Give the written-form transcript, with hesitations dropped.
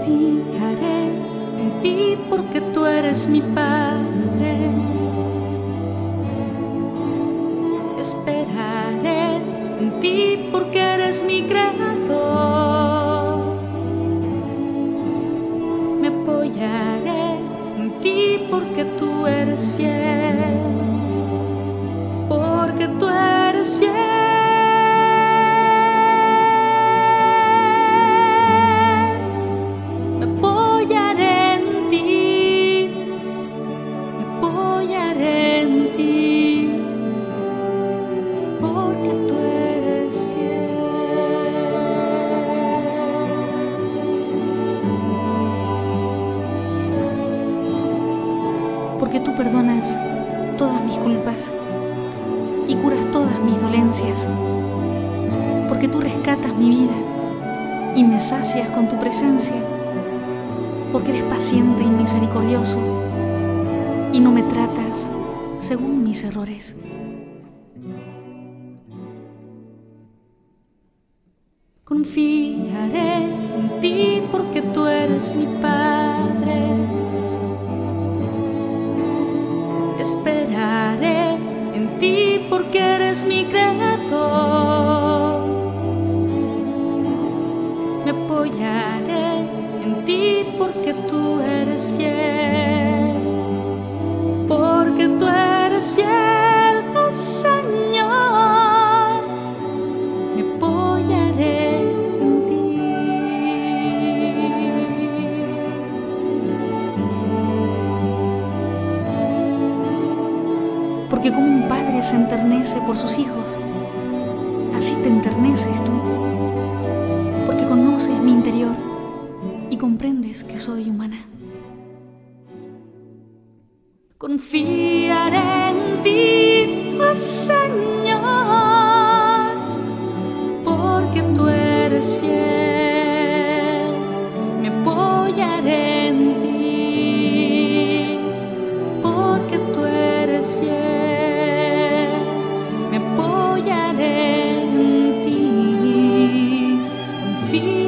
Confiaré en ti porque tú eres mi Padre. Esperaré en ti porque eres mi Creador. Me apoyaré en ti porque tú eres fiel. Porque tú eres fiel. Me apoyaré en ti. Me apoyaré en ti. Porque tú eres fiel. Porque tú perdonas todas mis culpas y curas todas mis dolencias. Porque tú rescatas mi vida y me sacias con tu presencia. Porque eres paciente y misericordioso y no me tratas según mis errores. Confiaré en ti porque tú eres mi Padre. Esperaré en ti porque eres mi Creador. Me apoyaré en ti porque tú eres fiel. Porque tú eres fiel, oh Señor. Me apoyaré en ti. Porque como un padre se enternece por sus hijos, así te enterneces tú. Porque conoces mi interior y comprendes que soy humana. Confiaré en ti, oh Señor, porque tú eres fiel. Me apoyaré en ti, porque tú eres fiel. Me apoyaré en ti. Confío